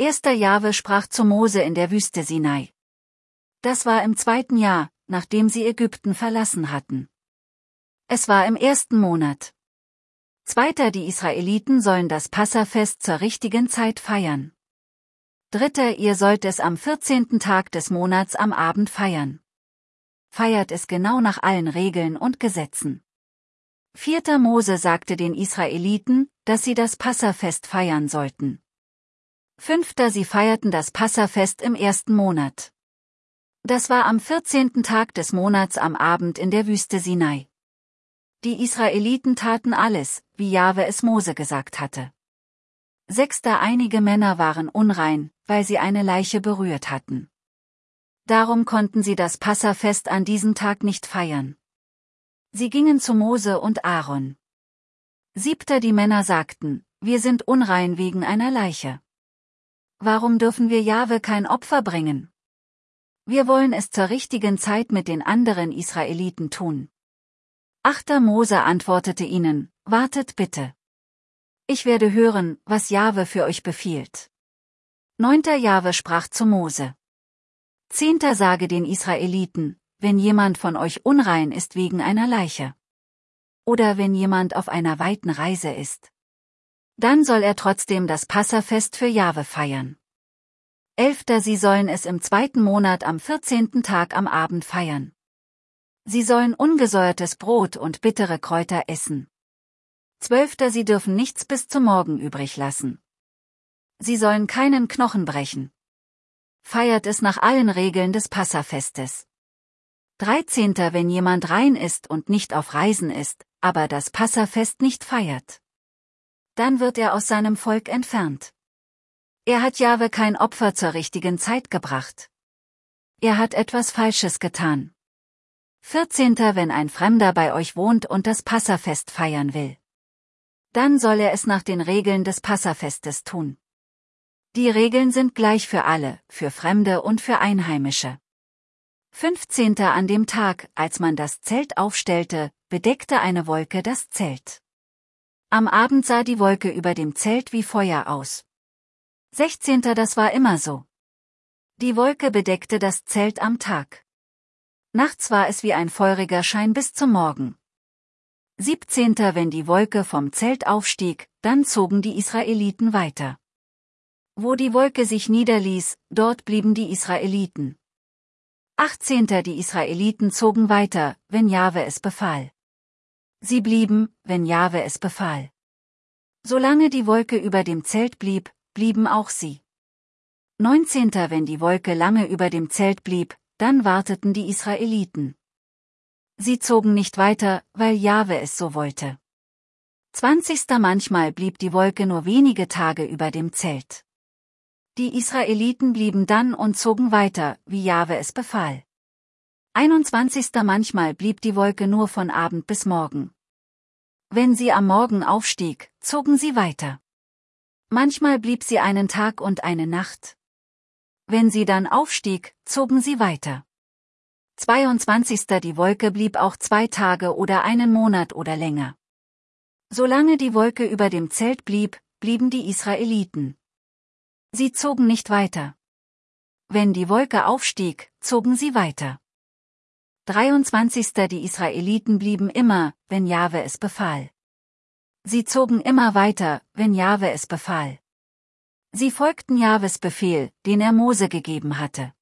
1. Jahwe sprach zu Mose in der Wüste Sinai. Das war im 2. Jahr, nachdem sie Ägypten verlassen hatten. Es war im 1. Monat. 2. Die Israeliten sollen das Passafest zur richtigen Zeit feiern. 3. Ihr sollt es am 14. Tag des Monats am Abend feiern. Feiert es genau nach allen Regeln und Gesetzen. 4. Mose sagte den Israeliten, dass sie das Passafest feiern sollten. 5. Sie feierten das Passafest im 1. Monat. Das war am 14. Tag des Monats am Abend in der Wüste Sinai. Die Israeliten taten alles, wie Jahwe es Mose gesagt hatte. 6. Einige Männer waren unrein, weil sie eine Leiche berührt hatten. Darum konnten sie das Passafest an diesem Tag nicht feiern. Sie gingen zu Mose und Aaron. 7. Die Männer sagten, wir sind unrein wegen einer Leiche. Warum dürfen wir Jahwe kein Opfer bringen? Wir wollen es zur richtigen Zeit mit den anderen Israeliten tun. 8. Mose antwortete ihnen, wartet bitte. Ich werde hören, was Jahwe für euch befiehlt. 9. Jahwe sprach zu Mose. 10. Sage den Israeliten, wenn jemand von euch unrein ist wegen einer Leiche. Oder wenn jemand auf einer weiten Reise ist. Dann soll er trotzdem das Passafest für Jahwe feiern. 11. Sie sollen es im 2. Monat am 14. Tag am Abend feiern. Sie sollen ungesäuertes Brot und bittere Kräuter essen. 12. Sie dürfen nichts bis zum Morgen übrig lassen. Sie sollen keinen Knochen brechen. Feiert es nach allen Regeln des Passafestes. 13. Wenn jemand rein ist und nicht auf Reisen ist, aber das Passafest nicht feiert. Dann wird er aus seinem Volk entfernt. Er hat Jahwe kein Opfer zur richtigen Zeit gebracht. Er hat etwas Falsches getan. 14. Wenn ein Fremder bei euch wohnt und das Passafest feiern will. Dann soll er es nach den Regeln des Passafestes tun. Die Regeln sind gleich für alle, für Fremde und für Einheimische. 15. An dem Tag, als man das Zelt aufstellte, bedeckte eine Wolke das Zelt. Am Abend sah die Wolke über dem Zelt wie Feuer aus. 16. Das war immer so. Die Wolke bedeckte das Zelt am Tag. Nachts war es wie ein feuriger Schein bis zum Morgen. 17. Wenn die Wolke vom Zelt aufstieg, dann zogen die Israeliten weiter. Wo die Wolke sich niederließ, dort blieben die Israeliten. 18. Die Israeliten zogen weiter, wenn Jahwe es befahl. Sie blieben, wenn Jahwe es befahl. Solange die Wolke über dem Zelt blieb, blieben auch sie. 19. Wenn die Wolke lange über dem Zelt blieb, dann warteten die Israeliten. Sie zogen nicht weiter, weil Jahwe es so wollte. 20. Manchmal blieb die Wolke nur wenige Tage über dem Zelt. Die Israeliten blieben dann und zogen weiter, wie Jahwe es befahl. 21. Manchmal blieb die Wolke nur von Abend bis Morgen. Wenn sie am Morgen aufstieg, zogen sie weiter. Manchmal blieb sie einen Tag und eine Nacht. Wenn sie dann aufstieg, zogen sie weiter. 22. Die Wolke blieb auch 2 Tage oder einen Monat oder länger. Solange die Wolke über dem Zelt blieb, blieben die Israeliten. Sie zogen nicht weiter. Wenn die Wolke aufstieg, zogen sie weiter. 23. Die Israeliten blieben immer, wenn Jahwe es befahl. Sie zogen immer weiter, wenn Jahwe es befahl. Sie folgten Jahwes Befehl, den er Mose gegeben hatte.